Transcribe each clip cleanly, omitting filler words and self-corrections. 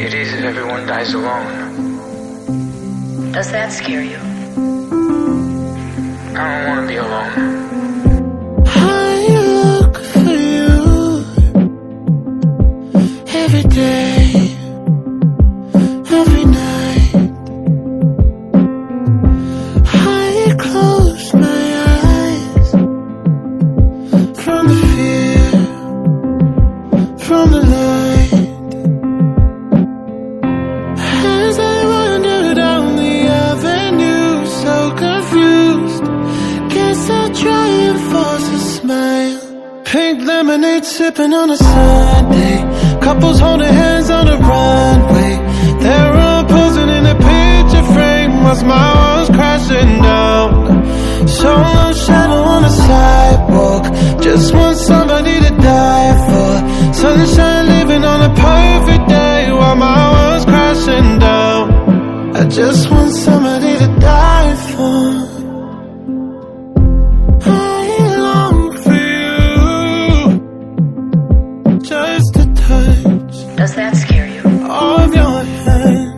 it is if everyone dies alone. Does that scare you? I don't want to be alone. I look for you every day, every night. I close my eyes from the fear, from the light. As I wander down the avenue, so confused, guess I'll try and force a smile. Pink lemonade sipping on a Sunday, couples holding hands on the runway. They're all posing in a picture frame whilst my walls crashing down. Solo shadow on the sidewalk, just want somebody to die for. Sunshine living on a perfect day while my walls crashing down. I just want somebody to die for. I long for you, just a touch Does that scare you? of your hand.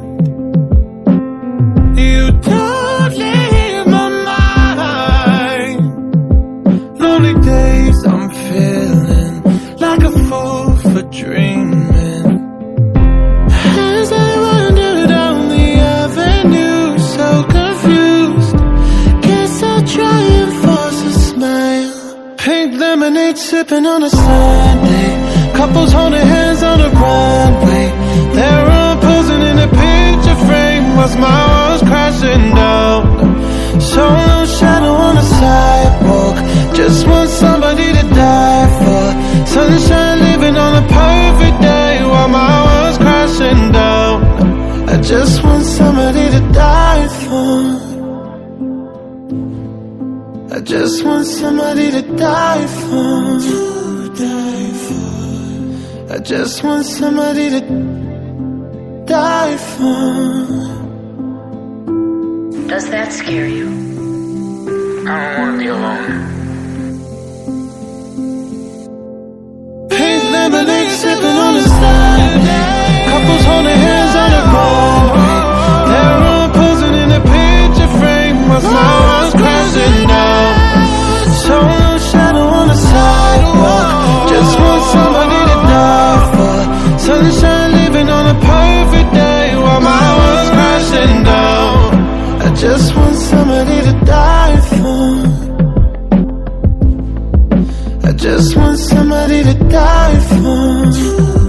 You don't leave my mind. Lonely days I'm feeling like a fool for dreaming. As I wander down the avenue, so confused, guess I'll try and force a smile. Pink lemonade sipping on a Sunday, couples holding hands on the runway. They're all posing in a picture frame whilst my walls crashing down. Solo shadow on the sidewalk, just want somebody to die for. Sunshine living on a perfect day while my walls crashing down. I just want somebody to die for. I just want somebody to die for. I just want somebody to die for. Does that scare you? I don't want to be alone. Pink lemonade sipping on a Sunday, couples holding hands on the runway. They're all posing in a picture frame whilst my walls crashing down. Solo shadow on the sidewalk, just want somebody to die for. Sunshine living on a perfect day while my walls crashing down. I just want somebody to die for. I just want somebody to die for.